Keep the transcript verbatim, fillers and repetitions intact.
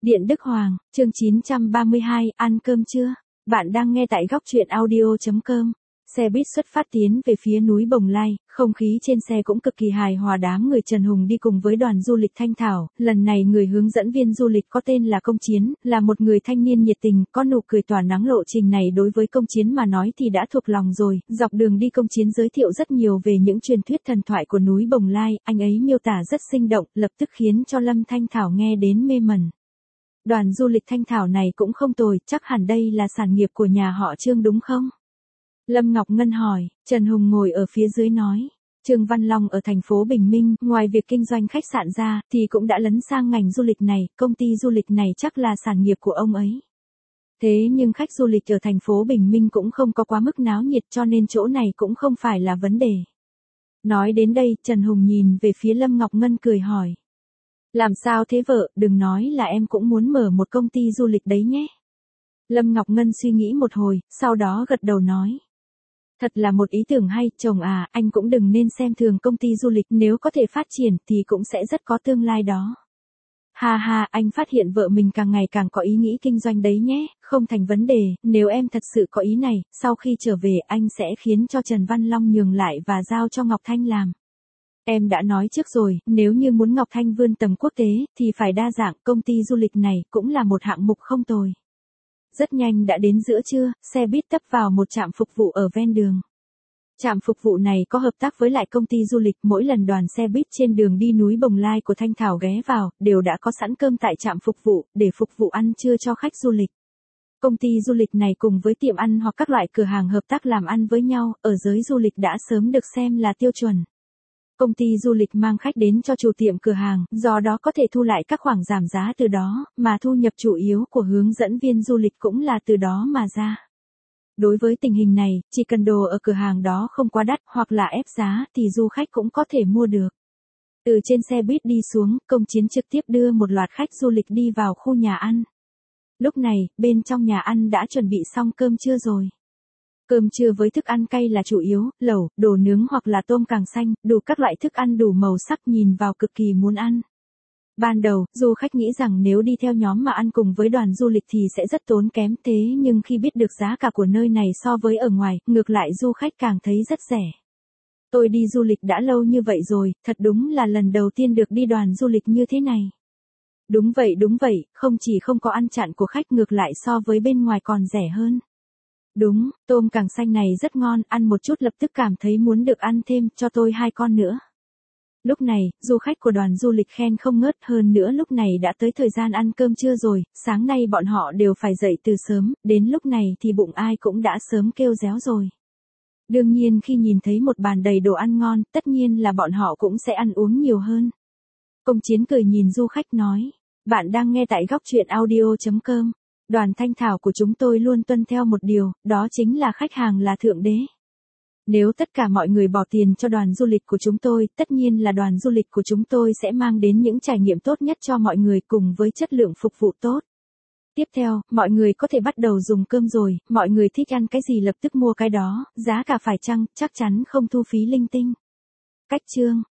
Điện Đức Hoàng, chương chín trăm ba mươi hai, ăn cơm chưa? Bạn đang nghe tại góc truyện audio chấm com. Xe buýt xuất phát tiến về phía núi Bồng Lai, không khí trên xe cũng cực kỳ hài hòa. Đám người Trần Hùng đi cùng với đoàn du lịch Thanh Thảo, lần này người hướng dẫn viên du lịch có tên là Công Chiến, là một người thanh niên nhiệt tình, có nụ cười tỏa nắng. Lộ trình này đối với Công Chiến mà nói thì đã thuộc lòng rồi, dọc đường đi Công Chiến giới thiệu rất nhiều về những truyền thuyết thần thoại của núi Bồng Lai, anh ấy miêu tả rất sinh động, lập tức khiến cho Lâm Thanh Thảo nghe đến mê mẩn. Đoàn du lịch Thanh Thảo này cũng không tồi, chắc hẳn đây là sản nghiệp của nhà họ Trương đúng không? Lâm Ngọc Ngân hỏi. Trần Hùng ngồi ở phía dưới nói. Trương Văn Long ở thành phố Bình Minh, ngoài việc kinh doanh khách sạn ra, thì cũng đã lấn sang ngành du lịch này, công ty du lịch này chắc là sản nghiệp của ông ấy. Thế nhưng khách du lịch ở thành phố Bình Minh cũng không có quá mức náo nhiệt, cho nên chỗ này cũng không phải là vấn đề. Nói đến đây, Trần Hùng nhìn về phía Lâm Ngọc Ngân cười hỏi. Làm sao thế vợ, đừng nói là em cũng muốn mở một công ty du lịch đấy nhé. Lâm Ngọc Ngân suy nghĩ một hồi, sau đó gật đầu nói. Thật là một ý tưởng hay, chồng à, anh cũng đừng nên xem thường công ty du lịch, nếu có thể phát triển thì cũng sẽ rất có tương lai đó. Ha ha, anh phát hiện vợ mình càng ngày càng có ý nghĩ kinh doanh đấy nhé, không thành vấn đề, nếu em thật sự có ý này, sau khi trở về anh sẽ khiến cho Trần Văn Long nhường lại và giao cho Ngọc Thanh làm. Em đã nói trước rồi, nếu như muốn Ngọc Thanh vươn tầm quốc tế, thì phải đa dạng, công ty du lịch này cũng là một hạng mục không tồi. Rất nhanh đã đến giữa trưa, xe buýt tấp vào một trạm phục vụ ở ven đường. Trạm phục vụ này có hợp tác với lại công ty du lịch, mỗi lần đoàn xe buýt trên đường đi núi Bồng Lai của Thanh Thảo ghé vào, đều đã có sẵn cơm tại trạm phục vụ, để phục vụ ăn trưa cho khách du lịch. Công ty du lịch này cùng với tiệm ăn hoặc các loại cửa hàng hợp tác làm ăn với nhau, ở giới du lịch đã sớm được xem là tiêu chuẩn. Công ty du lịch mang khách đến cho chủ tiệm cửa hàng, do đó có thể thu lại các khoản giảm giá từ đó, mà thu nhập chủ yếu của hướng dẫn viên du lịch cũng là từ đó mà ra. Đối với tình hình này, chỉ cần đồ ở cửa hàng đó không quá đắt hoặc là ép giá thì du khách cũng có thể mua được. Từ trên xe buýt đi xuống, Công Chiến trực tiếp đưa một loạt khách du lịch đi vào khu nhà ăn. Lúc này, bên trong nhà ăn đã chuẩn bị xong cơm trưa rồi. Cơm trưa với thức ăn cay là chủ yếu, lẩu, đồ nướng hoặc là tôm càng xanh, đủ các loại thức ăn đủ màu sắc nhìn vào cực kỳ muốn ăn. Ban đầu, du khách nghĩ rằng nếu đi theo nhóm mà ăn cùng với đoàn du lịch thì sẽ rất tốn kém, thế nhưng khi biết được giá cả của nơi này so với ở ngoài, ngược lại du khách càng thấy rất rẻ. Tôi đi du lịch đã lâu như vậy rồi, thật đúng là lần đầu tiên được đi đoàn du lịch như thế này. Đúng vậy đúng vậy, không chỉ không có ăn chặn của khách, ngược lại so với bên ngoài còn rẻ hơn. Đúng, tôm càng xanh này rất ngon, ăn một chút lập tức cảm thấy muốn được ăn thêm, cho tôi hai con nữa. Lúc này, du khách của đoàn du lịch khen không ngớt, hơn nữa lúc này đã tới thời gian ăn cơm trưa rồi, sáng nay bọn họ đều phải dậy từ sớm, đến lúc này thì bụng ai cũng đã sớm kêu réo rồi. Đương nhiên khi nhìn thấy một bàn đầy đồ ăn ngon, tất nhiên là bọn họ cũng sẽ ăn uống nhiều hơn. Công Chiến cười nhìn du khách nói, bạn đang nghe tại góc truyện audio chấm com. Đoàn Thanh Thảo của chúng tôi luôn tuân theo một điều, đó chính là khách hàng là thượng đế. Nếu tất cả mọi người bỏ tiền cho đoàn du lịch của chúng tôi, tất nhiên là đoàn du lịch của chúng tôi sẽ mang đến những trải nghiệm tốt nhất cho mọi người cùng với chất lượng phục vụ tốt. Tiếp theo, mọi người có thể bắt đầu dùng cơm rồi, mọi người thích ăn cái gì lập tức mua cái đó, giá cả phải chăng, chắc chắn không thu phí linh tinh. Cách chương